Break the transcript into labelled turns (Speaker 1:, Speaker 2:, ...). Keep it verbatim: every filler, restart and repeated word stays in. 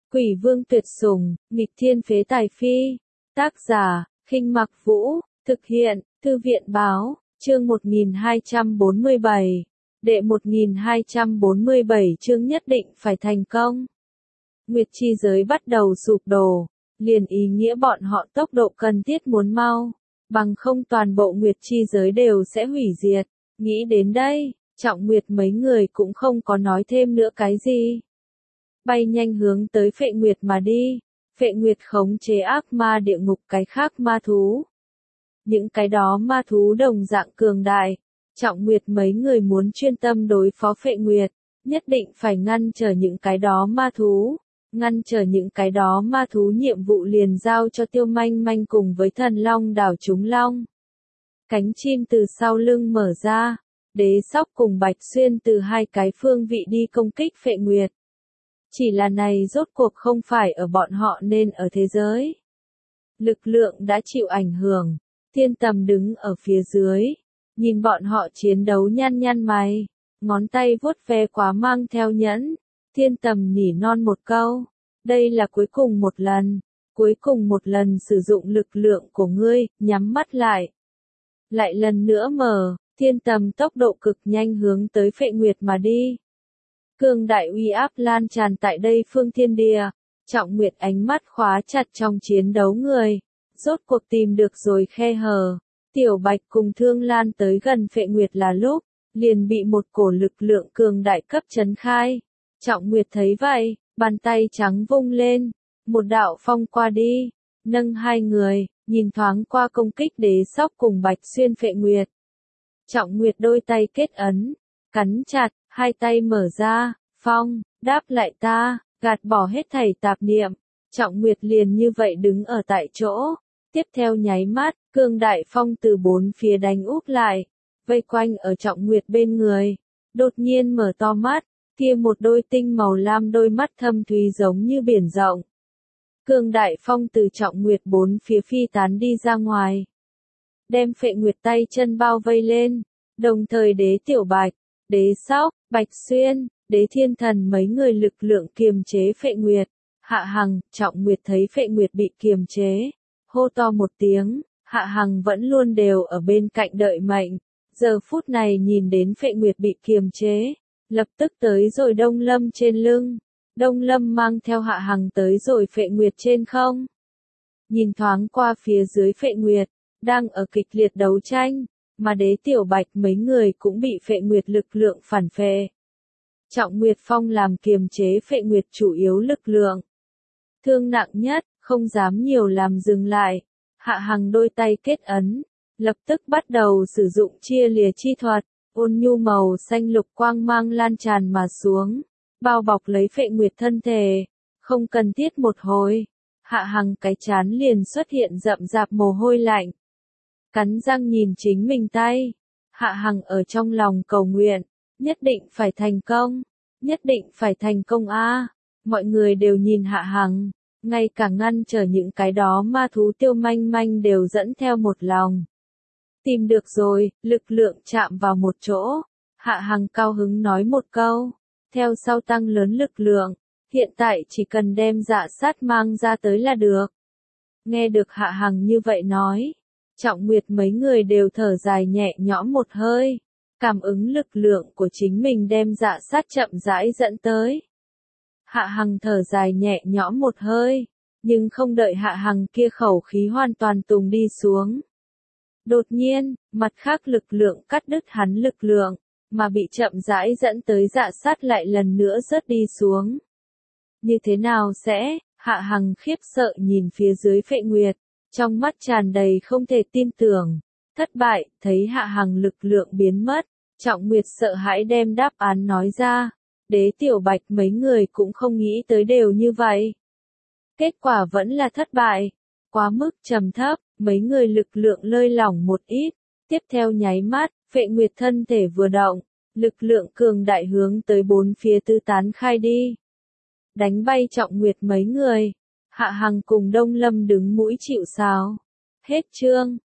Speaker 1: Quỷ vương tuyệt sủng, nghịch thiên phế tài phi. Tác giả, Khinh Mặc Vũ, thực hiện, Thư viện báo, chương một nghìn hai trăm bốn mươi bảy. Đệ một nghìn hai trăm bốn mươi bảy chương nhất định phải thành công. Nguyệt chi giới bắt đầu sụp đổ, liền ý nghĩa bọn họ tốc độ cần thiết muốn mau, bằng không toàn bộ Nguyệt chi giới đều sẽ hủy diệt. Nghĩ đến đây, Trọng Nguyệt mấy người cũng không có nói thêm nữa cái gì. Bay nhanh hướng tới Phệ Nguyệt mà đi. Phệ Nguyệt khống chế ác ma địa ngục cái khác ma thú. Những cái đó ma thú đồng dạng cường đại. Trọng Nguyệt mấy người muốn chuyên tâm đối phó Phệ Nguyệt, nhất định phải ngăn trở những cái đó ma thú. Ngăn trở những cái đó ma thú nhiệm vụ liền giao cho Tiêu Manh Manh cùng với Thần Long đảo chúng long. Cánh chim từ sau lưng mở ra, Đế Sóc cùng Bạch Xuyên từ hai cái phương vị đi công kích Phệ Nguyệt. Chỉ là này rốt cuộc không phải ở bọn họ nên ở thế giới. Lực lượng đã chịu ảnh hưởng, Thiên Tầm đứng ở phía dưới, nhìn bọn họ chiến đấu nhăn nhăn mày, ngón tay vuốt ve quá mang theo nhẫn. Thiên Tầm nhỉ non một câu, đây là cuối cùng một lần, cuối cùng một lần sử dụng lực lượng của ngươi, nhắm mắt lại. Lại lần nữa mở, Thiên Tầm tốc độ cực nhanh hướng tới Phệ Nguyệt mà đi. Cường đại uy áp lan tràn tại đây phương thiên địa, Trọng Nguyệt ánh mắt khóa chặt trong chiến đấu người, rốt cuộc tìm được rồi khe hở. Tiểu Bạch cùng Thương Lan tới gần Phệ Nguyệt là lúc, liền bị một cổ lực lượng cường đại cấp chấn khai. Trọng Nguyệt thấy vậy, bàn tay trắng vung lên, một đạo phong qua đi, nâng hai người, nhìn thoáng qua công kích Đế Sóc cùng Bạch Xuyên Phệ Nguyệt. Trọng Nguyệt đôi tay kết ấn, cắn chặt, hai tay mở ra, phong, đáp lại ta, gạt bỏ hết thảy tạp niệm. Trọng Nguyệt liền như vậy đứng ở tại chỗ, tiếp theo nháy mắt, cương đại phong từ bốn phía đánh úp lại, vây quanh ở Trọng Nguyệt bên người, đột nhiên mở to mắt, kia một đôi tinh màu lam đôi mắt thâm thúy giống như biển rộng. Cương đại phong từ Trọng Nguyệt bốn phía phi tán đi ra ngoài, đem Phệ Nguyệt tay chân bao vây lên, đồng thời Đế Tiểu Bạch, Đế Sóc, Bạch Xuyên, Đế Thiên Thần mấy người lực lượng kiềm chế Phệ Nguyệt. Hạ Hằng, Trọng Nguyệt thấy Phệ Nguyệt bị kiềm chế, hô to một tiếng, Hạ Hằng vẫn luôn đều ở bên cạnh đợi mệnh, giờ phút này nhìn đến Phệ Nguyệt bị kiềm chế, lập tức tới rồi Đông Lâm trên lưng. Đông Lâm mang theo Hạ Hằng tới rồi Phệ Nguyệt trên không. Nhìn thoáng qua phía dưới Phệ Nguyệt, đang ở kịch liệt đấu tranh, mà Đế Tiểu Bạch mấy người cũng bị Phệ Nguyệt lực lượng phản phệ. Trọng Nguyệt Phong làm kiềm chế Phệ Nguyệt chủ yếu lực lượng. Thương nặng nhất, không dám nhiều làm dừng lại. Hạ Hằng đôi tay kết ấn, lập tức bắt đầu sử dụng chia lìa chi thuật, ôn nhu màu xanh lục quang mang lan tràn mà xuống, bao bọc lấy Phệ Nguyệt thân thể. Không cần thiết một hồi, Hạ Hằng cái chán liền xuất hiện rậm rạp mồ hôi lạnh. Cắn răng nhìn chính mình tay, Hạ Hằng ở trong lòng cầu nguyện, nhất định phải thành công, nhất định phải thành công a. Mọi người đều nhìn Hạ Hằng, ngay cả ngăn trở những cái đó ma thú Tiêu Manh Manh đều dẫn theo một lòng. Tìm được rồi, lực lượng chạm vào một chỗ, Hạ Hằng cao hứng nói một câu, theo sau tăng lớn lực lượng, hiện tại chỉ cần đem dạ sát mang ra tới là được. Nghe được Hạ Hằng như vậy nói, Trọng Nguyệt mấy người đều thở dài nhẹ nhõm một hơi, cảm ứng lực lượng của chính mình đem dạ sát chậm rãi dẫn tới. Hạ Hằng thở dài nhẹ nhõm một hơi, nhưng không đợi Hạ Hằng kia khẩu khí hoàn toàn tùng đi xuống. Đột nhiên, mặt khác lực lượng cắt đứt hắn lực lượng, mà bị chậm rãi dẫn tới dạ sát lại lần nữa rớt đi xuống. Như thế nào sẽ? Hạ Hằng khiếp sợ nhìn phía dưới Phệ Nguyệt, trong mắt tràn đầy không thể tin tưởng. Thất bại, thấy Hạ Hằng lực lượng biến mất, Trọng Nguyệt sợ hãi đem đáp án nói ra. Đế Tiểu Bạch mấy người cũng không nghĩ tới đều như vậy. Kết quả vẫn là thất bại, quá mức trầm thấp, mấy người lực lượng lơi lỏng một ít. Tiếp theo nháy mắt, Phệ Nguyệt thân thể vừa động, lực lượng cường đại hướng tới bốn phía tứ tán khai đi. Đánh bay Trọng Nguyệt mấy người, Hạ Hằng cùng Đông Lâm đứng mũi chịu sào. Hết chương.